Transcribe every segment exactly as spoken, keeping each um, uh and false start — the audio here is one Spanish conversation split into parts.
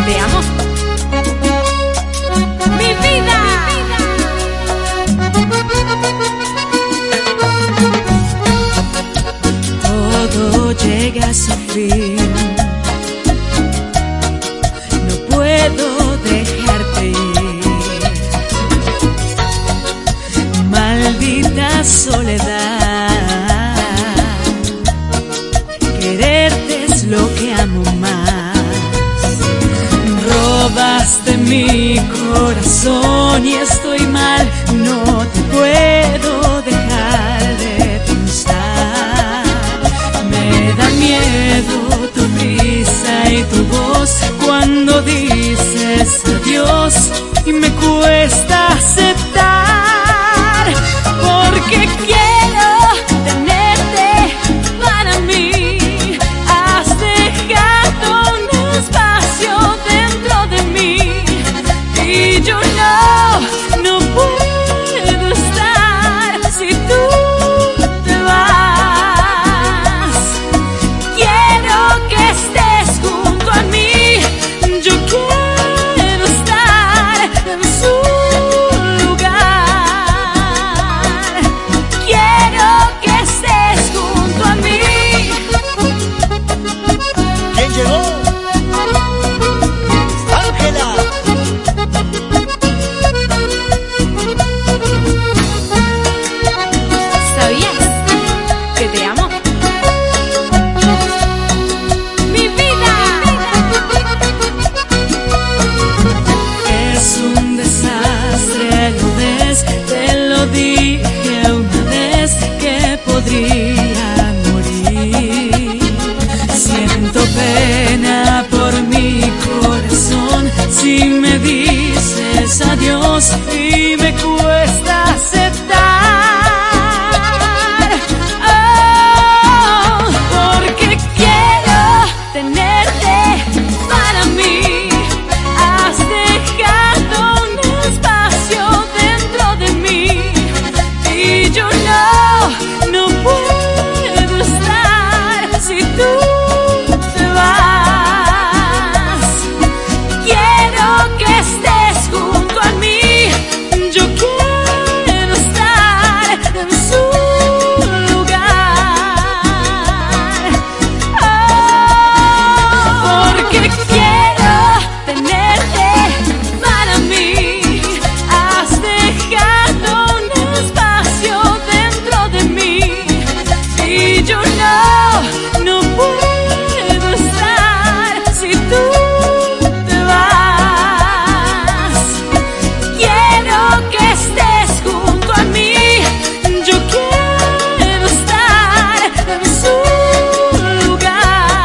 te amo. Mi vida. Todo llega a su fin. No puedo dejarte ir. Maldita soledad. Quererte es lo que amo más. Robaste mi corazón y estoy mal. No te puedo dejar de pensar. Me da miedo tu risa y tu voz cuando dices adiós y me cuesta aceptar, porque quiero tenerte para mí. Has dejado un espacio dentro de mí y yo no, no puedo estar si tú te vas. Quiero que estés junto a mí, yo quiero estar en su lugar. Quiero que estés junto a mí. ¿Quién llegó? ¡Ángela! ¿Sabías que te amo? Mi vida. Es un desastre, lo ves, te lo dije una vez que podría morir. Siento pena por mi corazón si me dices adiós y me cuesta aceptar. Oh, porque quiero tenerte para mí. Has dejado un espacio dentro de mí y yo no, no puedo estar si tú te vas. Quiero que estés junto a mí, yo quiero estar en su lugar. Oh, porque quiero tenerte para mí. Has dejado un espacio dentro de mí y yo no, no puedo estar si tú te vas. Quiero que estés junto a mí, yo quiero estar en su lugar.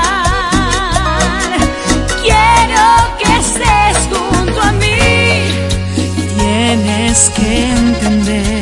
Quiero que estés junto a mí. Tienes que entender